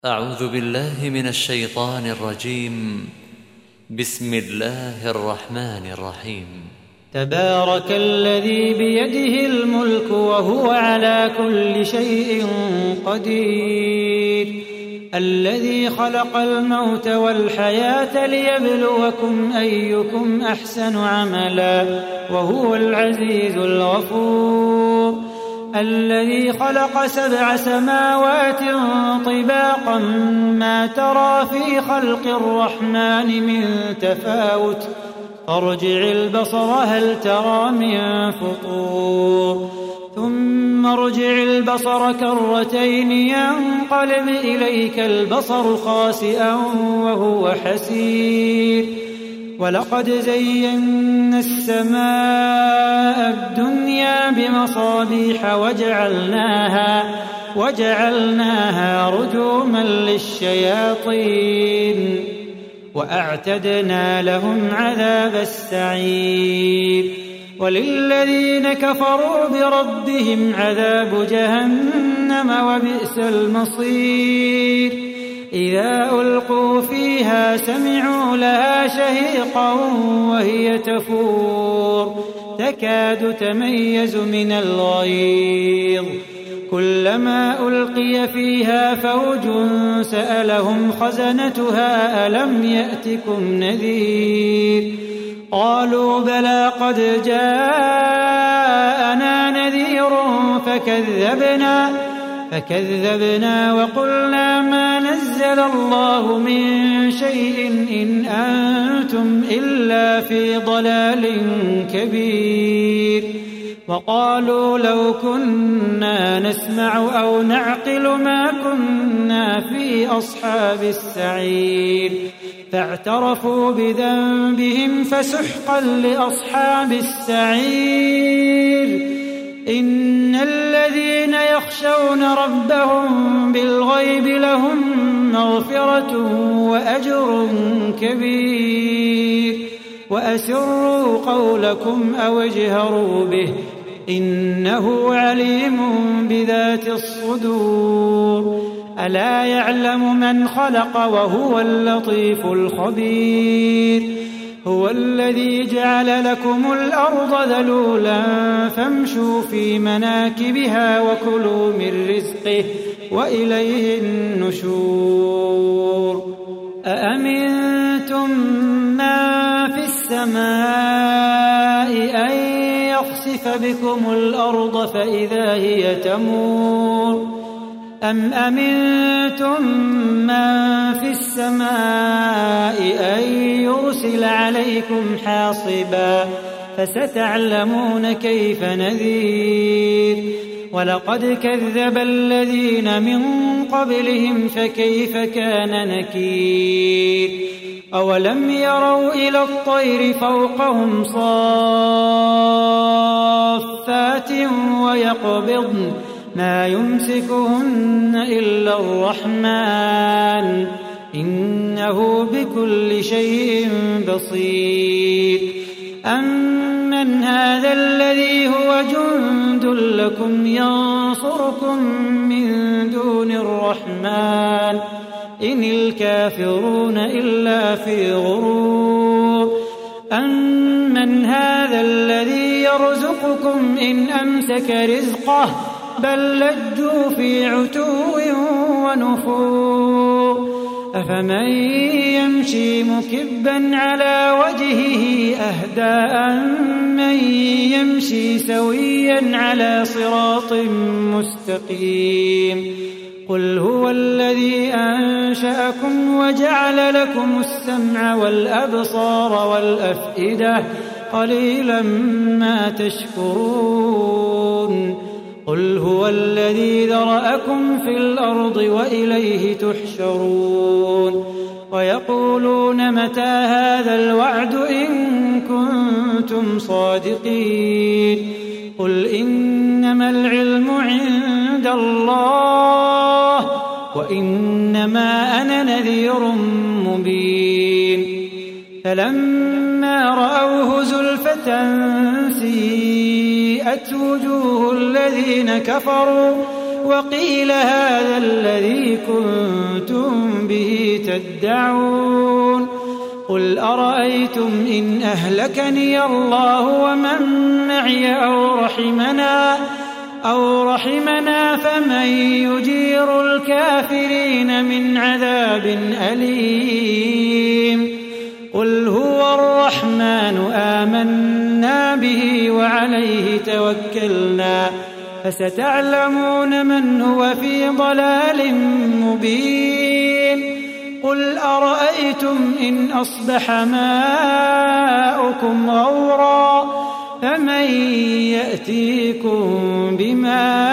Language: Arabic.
أعوذ بالله من الشيطان الرجيم. بسم الله الرحمن الرحيم. تبارك الذي بيده الملك وهو على كل شيء قدير، الذي خلق الموت والحياة ليبلوكم أيكم أحسن عملا وهو العزيز الغفور، الذي خلق 7 سماوات طباقا ما ترى في خلق الرحمن من تفاوت، فارجع البصر هل ترى من فطور، ثم ارجع البصر كرتين ينقلب إليك البصر خاسئا وهو حسير، ولقد زينا السماء الدنيا بمصابيح وجعلناها رجوما للشياطين، وأعتدنا لهم عذاب السعير، وللذين كفروا بربهم عذاب جهنم وبئس المصير، إذا ألقوا فيها سمعوا لها شهيقا وهي تفور تكاد تميز من الغيظ، كلما ألقي فيها فوج سألهم خزنتها ألم يأتكم نذير، قالوا بلى قد جاءنا نذير فكذبنا وقلنا ما نزل الله من شيء إن أنتم إلا في ضلال كبير، وقالوا لو كنا نسمع أو نعقل ما كنا في أصحاب السعير، فاعترفوا بذنبهم فسحقا لأصحاب السعير، إن الذين يخشون ربهم بالغيب لهم مغفرة وأجر كبير، وأسروا قولكم أو اجهروا به إنه عليم بذات الصدور، ألا يعلم من خلق وهو اللطيف الخبير، هو الذي جعل لكم الأرض ذلولا فامشوا في مناكبها وكلوا من رزقه وإليه النشور، أأمنتم من في السماء أن يخسف بكم الأرض فإذا هي تمور، أم أمنتم من في السماء أن يرسل عليكم حاصبا فستعلمون كيف نذير، ولقد كذب الذين من قبلهم فكيف كان نكير، أولم يروا إلى الطير فوقهم صافات ويقبضن ما يمسكهن إلا الرحمن إنه بكل شيء بصير، أمن هذا الذي هو جند لكم ينصركم من دون الرحمن إن الكافرون إلا في غرور، أمن هذا الذي يرزقكم إن أمسك رزقه بل لجوا في عتو ونفور، أفمن يمشي مكبا على وجهه أهدى أمن يمشي سويا على صراط مستقيم، قل هو الذي أنشأكم وجعل لكم السمع والأبصار والأفئدة قليلا ما تشكرون، قل هو الذي ذرأكم في الأرض وإليه تحشرون، ويقولون متى هذا الوعد إن كنتم صادقين، قل إنما العلم عند الله وإنما أنا نذير مبين، فلما رأوه زلفة سيئت وجوه الذين كفروا وقيل هذا الذي كنتم به تدعون قل أرأيتم إن أهلكني الله ومن معي أو رحمنا فمن يجير الكافرين من عذاب أليم قل هو الرحمن آمنا به وعليه توكلنا فستعلمون من هو في ضلال مبين قل أرأيتم إن أصبح ماؤكم غورا فمن يأتيكم بماء